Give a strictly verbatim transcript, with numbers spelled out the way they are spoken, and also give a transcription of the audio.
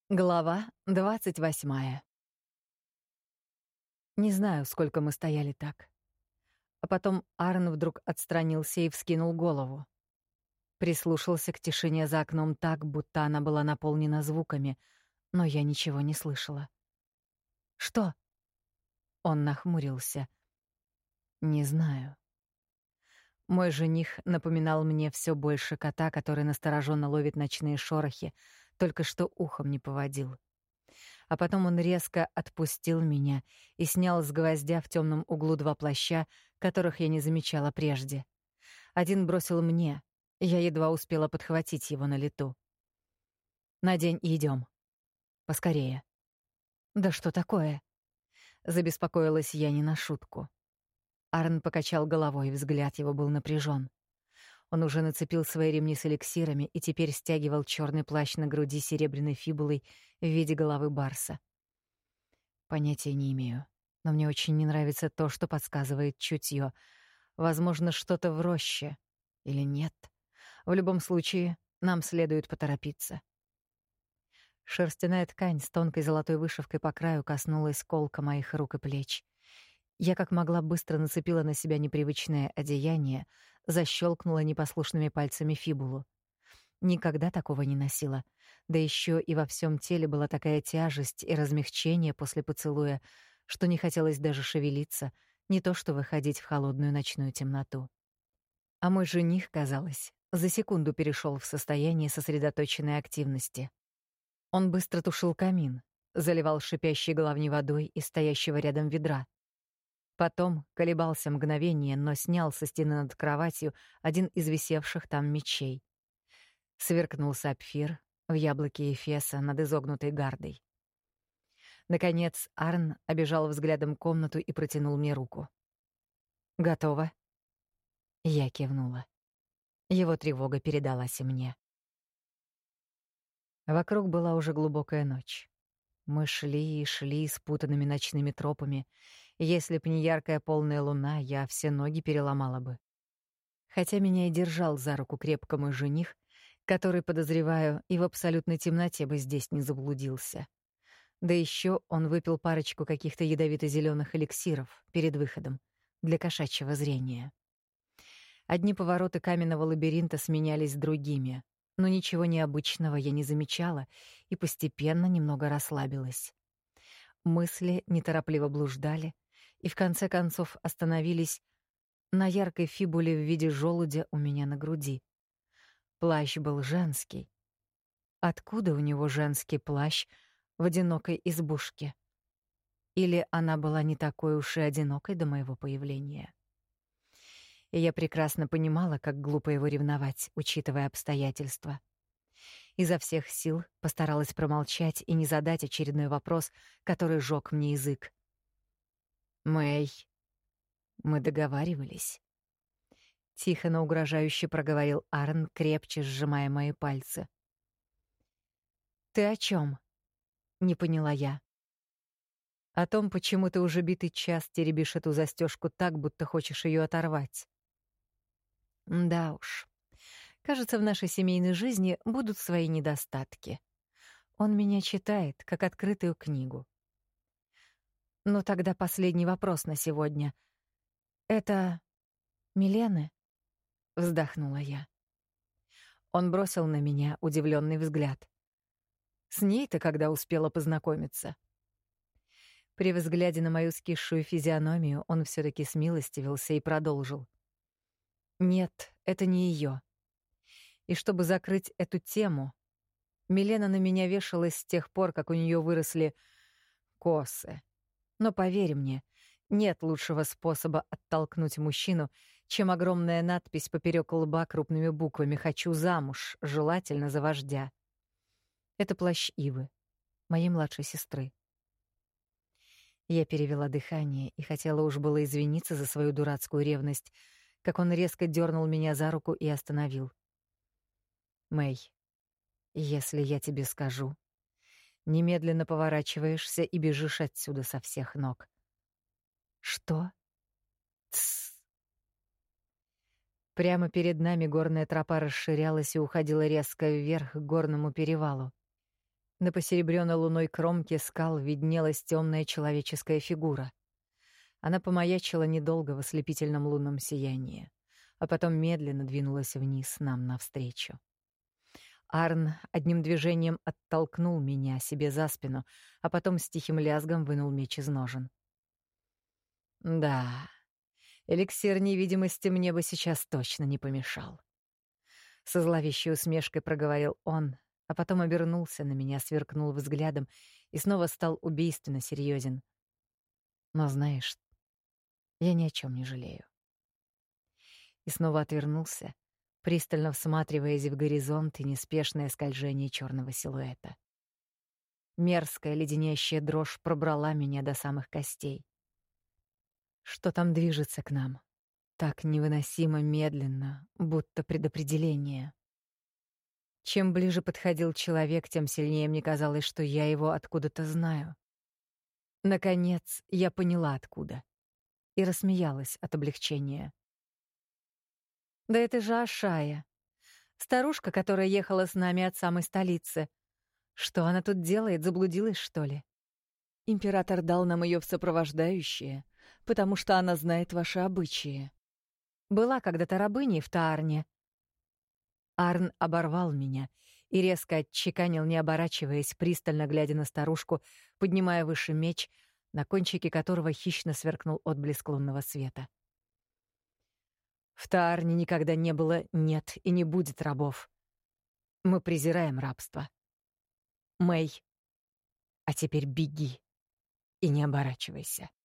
Глава двадцать восьмая. Не знаю, сколько мы стояли так. А потом Арн вдруг отстранился и вскинул голову. Прислушался к тишине за окном так, будто она была наполнена звуками, но я ничего не слышала. «Что?» Он нахмурился. «Не знаю». Мой жених напоминал мне все больше кота, который настороженно ловит ночные шорохи, только что ухом не поводил. А потом он резко отпустил меня и снял с гвоздя в темном углу два плаща, которых я не замечала прежде. Один бросил мне, я едва успела подхватить его на лету. «Надень и идем. Поскорее». «Да что такое?» Забеспокоилась я не на шутку. Арн покачал головой, взгляд его был напряжен. Он уже нацепил свои ремни с эликсирами и теперь стягивал черный плащ на груди серебряной фибулой в виде головы барса. Понятия не имею, но мне очень не нравится то, что подсказывает чутье. Возможно, что-то в роще. Или нет. В любом случае, нам следует поторопиться. Шерстяная ткань с тонкой золотой вышивкой по краю коснулась колка моих рук и плеч. Я как могла быстро нацепила на себя непривычное одеяние, защелкнула непослушными пальцами фибулу. Никогда такого не носила. Да еще и во всем теле была такая тяжесть и размягчение после поцелуя, что не хотелось даже шевелиться, не то что выходить в холодную ночную темноту. А мой жених, казалось, за секунду перешел в состояние сосредоточенной активности. Он быстро тушил камин, заливал шипящей головни водой из стоящего рядом ведра. Потом колебался мгновение, но снял со стены над кроватью один из висевших там мечей. Сверкнул сапфир в яблоке Эфеса над изогнутой гардой. Наконец Арн обежал взглядом комнату и протянул мне руку. «Готово?» Я кивнула. Его тревога передалась и мне. Вокруг была уже глубокая ночь. Мы шли и шли спутанными ночными тропами. Если б не яркая полная луна, я все ноги переломала бы. Хотя меня и держал за руку крепко мой жених, который, подозреваю, и в абсолютной темноте бы здесь не заблудился. Да еще он выпил парочку каких-то ядовито-зеленых эликсиров перед выходом для кошачьего зрения. Одни повороты каменного лабиринта сменялись другими, но ничего необычного я не замечала и постепенно немного расслабилась. Мысли неторопливо блуждали и в конце концов остановились на яркой фибуле в виде желудя у меня на груди. Плащ был женский. Откуда у него женский плащ в одинокой избушке? Или она была не такой уж и одинокой до моего появления? И я прекрасно понимала, как глупо его ревновать, учитывая обстоятельства. Изо всех сил постаралась промолчать и не задать очередной вопрос, который жёг мне язык. «Мэй, мы договаривались». Тихо, но угрожающе проговорил Арн, крепче сжимая мои пальцы. «Ты о чём?» — не поняла я. «О том, почему ты уже битый час теребишь эту застежку так, будто хочешь ее оторвать». Да уж. Кажется, в нашей семейной жизни будут свои недостатки. Он меня читает, как открытую книгу. Ну тогда последний вопрос на сегодня. Это Милены? Вздохнула я. Он бросил на меня удивленный взгляд. С ней-то когда успела познакомиться? При взгляде на мою скисшую физиономию он все-таки смилостивился и продолжил. Нет, это не ее. И чтобы закрыть эту тему, Милена на меня вешалась с тех пор, как у нее выросли косы. Но поверь мне, нет лучшего способа оттолкнуть мужчину, чем огромная надпись поперек лба крупными буквами «Хочу замуж», желательно за вождя. Это плащ Ивы, моей младшей сестры. Я перевела дыхание и хотела уж было извиниться за свою дурацкую ревность, как он резко дернул меня за руку и остановил. «Мэй, если я тебе скажу, немедленно поворачиваешься и бежишь отсюда со всех ног». «Что?» «Тссс». Прямо перед нами горная тропа расширялась и уходила резко вверх к горному перевалу. На посеребрённой луной кромке скал виднелась темная человеческая фигура. Она помаячила недолго в ослепительном лунном сиянии, а потом медленно двинулась вниз нам навстречу. Арн одним движением оттолкнул меня себе за спину, а потом с тихим лязгом вынул меч из ножен. Да, эликсир невидимости мне бы сейчас точно не помешал. Со зловещей усмешкой проговорил он, а потом обернулся на меня, сверкнул взглядом и снова стал убийственно серьезен. Но знаешь, я ни о чем не жалею. И снова отвернулся, пристально всматриваясь в горизонт и неспешное скольжение черного силуэта. Мерзкая леденящая дрожь пробрала меня до самых костей. Что там движется к нам? Так невыносимо медленно, будто предопределение. Чем ближе подходил человек, тем сильнее мне казалось, что я его откуда-то знаю. Наконец, я поняла, откуда. И рассмеялась от облегчения. Да это же Ашая, старушка, которая ехала с нами от самой столицы. Что она тут делает, заблудилась, что ли? Император дал нам ее в сопровождающие, потому что она знает ваши обычаи. Была когда-то рабыней в Таарне. Арн оборвал меня и резко отчеканил, не оборачиваясь, пристально глядя на старушку, поднимая выше меч, на кончике которого хищно сверкнул отблеск лунного света. В Таарне никогда не было, нет и не будет рабов. Мы презираем рабство. Мэй, а теперь беги и не оборачивайся.